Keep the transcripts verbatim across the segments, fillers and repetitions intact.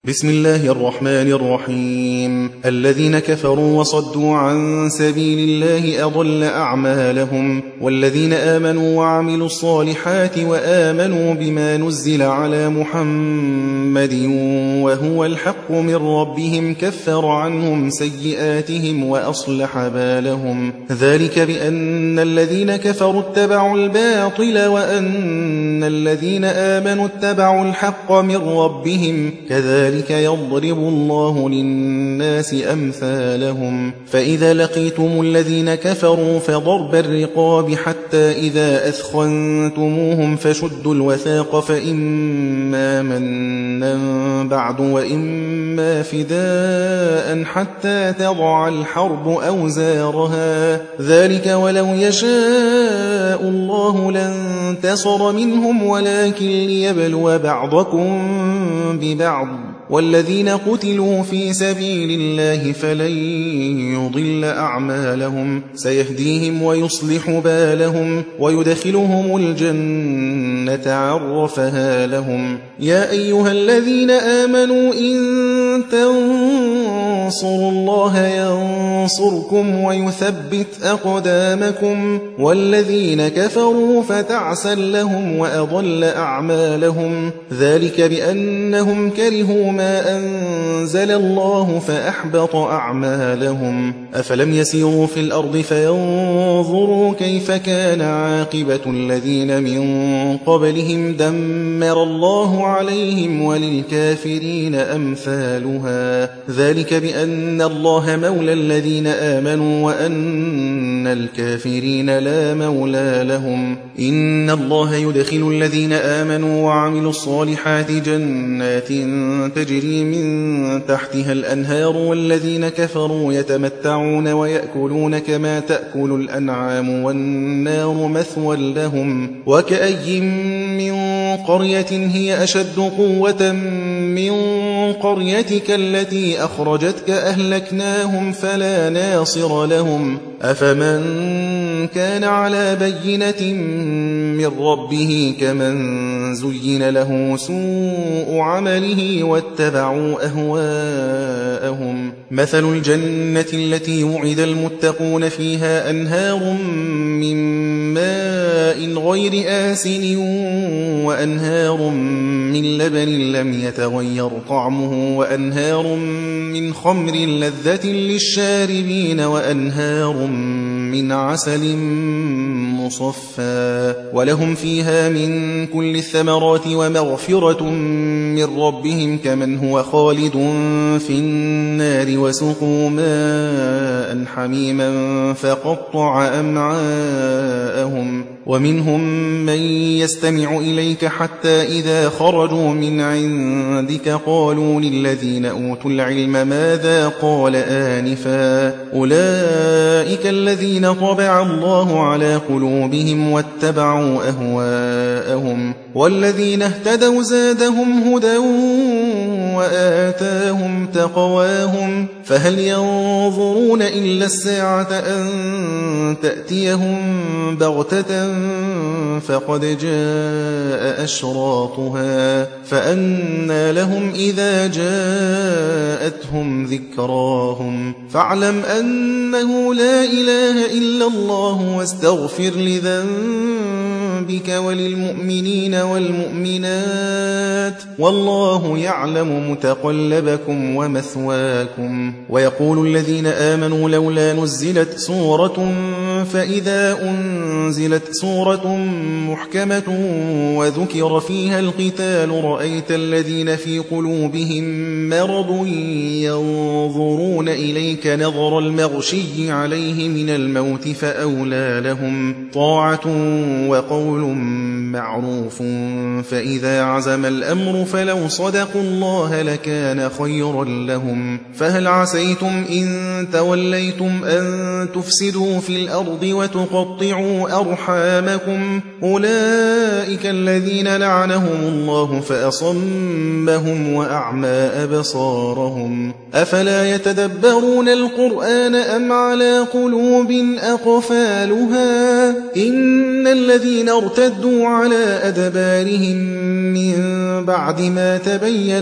بسم الله الرحمن الرحيم. الذين كفروا وصدوا عن سبيل الله أضل أعمالهم، والذين آمنوا وعملوا الصالحات وآمنوا بما نزل على محمد وهو الحق من ربهم كفر عنهم سيئاتهم وأصلح بالهم. ذلك بأن الذين كفروا اتبعوا الباطل وأن الذين آمنوا اتبعوا الحق من ربهم، كذلك يضرب الله للناس أمثالهم. فإذا لقيتم الذين كفروا فضرب الرقاب حتى إذا أثخنتموهم فشدوا الوثاق، فإما منا بعد وإما فداء حتى تضع الحرب أوزارها، ذلك ولو يشاء الله لانتصر منهم ولكن ليبلو بعضكم ببعض، والذين قتلوا في سبيل الله فلن يضل أعمالهم، سيهديهم ويصلح بالهم ويدخلهم الجنة عرفها لهم. يا أيها الذين آمنوا إن تنصروا الله ينصركم ويثبت أقدامكم، والذين كفروا فتعسا لهم وأضل أعمالهم، ذلك بأنهم كرهوا ما أنزل الله فأحبط أعمالهم. أفلم يسيروا في الأرض فينظروا كيف كان عاقبة الذين من قبلهم، دمر الله عليهم وللكافرين أمثالها، ذلك بأن الله مولى الذين آمنوا وأن الكافرين لا مولى لهم. إن الله يدخل الذين آمنوا وعملوا الصالحات جنات تجري من تحتها الأنهار، والذين كفروا يتمتعون ويأكلون كما تأكل الأنعام والنار مثوى لهم. وكأي من قرية هي أشد قوة من قريتك التي أخرجتك أهلكناهم فلا ناصر لهم. أفمن كان على بينة من ربه كمن زين له سوء عمله واتبعوا أهواءهم. مثل الجنة التي وعد المتقون فيها أنهار من ماء غير آسن وأنهار من لبن لم يتغير طعمه وأنهار من خمر لذة للشاربين وأنهار من عسل مصفى، ولهم فيها من كل الثمرات ومغفرة من ربهم كمن هو خالد في النار وسقوا ماء حميما فقطع أمعاءهم. ومنهم من يستمع إليك حتى إذا خرجوا من عندك قالوا للذين أوتوا العلم ماذا قال آنفا، أولئك الذين طبع الله على قلوبهم واتبعوا أهواءهم، والذين اهتدوا زادهم هدى وآتاهم تقواهم. فهل ينظرون إلا الساعة أن تأتيهم بغتة فقد جاء أشراطها، فأنى لهم إذا جاءتهم ذكراهم. فاعلم أنه لا إله إلا الله واستغفر لذنبك وللمؤمنين والمؤمنات، والله يعلم متقلبكم ومثواكم. ويقول الذين آمنوا لولا نزلت سورة، فإذا أنزلت سورة محكمة وذكر فيها القتال رأيت الذين في قلوبهم مرض ينظرون إليك نظر المغشي عليه من الموت فأولى لهم طاعة وقول معروف. فإذا عزم الأمر فلو صدقوا الله لكان خيرا لهم. فهل عسيتم إن توليتم أن تفسدوا في الأرض وتقطعوا أرحامكم، أولئك الذين لعنهم الله فأصمهم وأعمى أبصارهم. أفلا يتدبرون القرآن أم على قلوب أقفالها؟ إن الذين ارتدوا على أدبارهم من بعد ما تبين لهم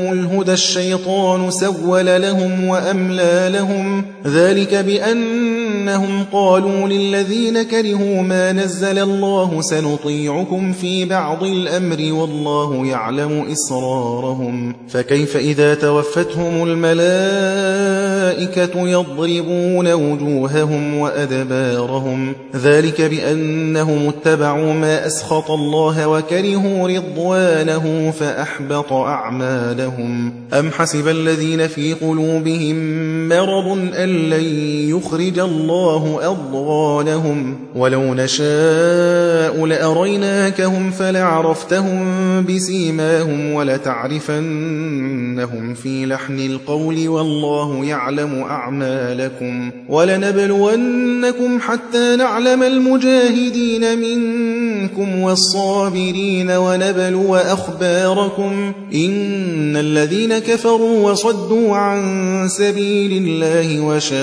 جاءهم الهدى الشيطان سول لهم وأملى لهم ذلك بأنهم قالوا للذين كرهوا ما نزل الله سنطيعكم في بعض الأمر والله يعلم إسرارهم فكيف إذا توفتهم الملائكة يضربون وجوههم وأدبارهم ذلك بأنهم اتبعوا ما أسخط الله وكرهوا رضوانه فأحبط أعمالهم أم حسب الذين في قلوبهم مرض أن لن يخرج الله أضغانهم ولو نشاء لأريناكهم فلعرفتهم بسيماهم ولتعرفنهم في لحن القول والله يعلم أعمالكم ولنبلونكم حتى نعلم المجاهدين منكم والصابرين ونبلو أخباركم إن الذين كفروا وصدوا عن سبيل الله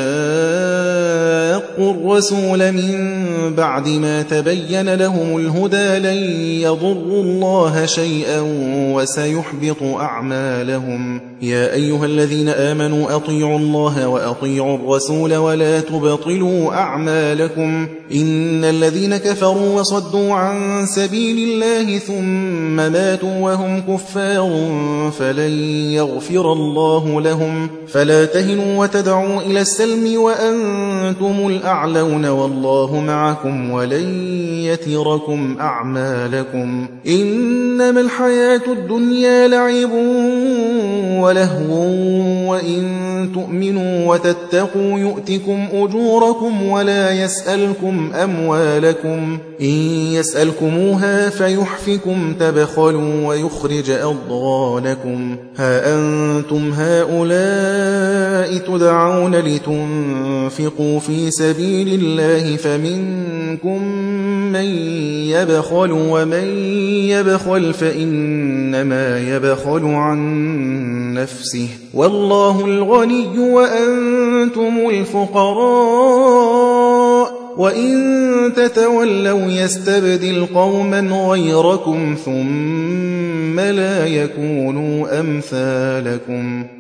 وشاقوا الرسول من بعد ما تبين لهم الهدى لن يضروا الله شيئا وسيحبط أعمالهم يا أيها الذين آمنوا أطيعوا الله وأطيعوا الرسول ولا تبطلوا أعمالكم إن الذين كفروا وصدوا عن سبيل الله ثم ماتوا وهم كفار فلن يغفر الله لهم فلا تهنوا وتدعوا إلى السلم وأنتم الأعلون والله معكم ولن يتركم أعمالكم إنما الحياة الدنيا لعب ولهو وإن تؤمنوا وتتقوا يؤتكم أجوركم ولا يسألكم أموالكم إن يسألكموها فيحفكم تبخلوا ويخرج أضغانكم ها أنتم هؤلاء تدعون لتنفقوا في سبيل الله فمنكم من يبخل ومن يبخل فإنما يبخل عن نفسه والله الغني وأنتم الفقراء وإن تتولوا يستبدل قوما غيركم ثم لا يكونوا أمثالكم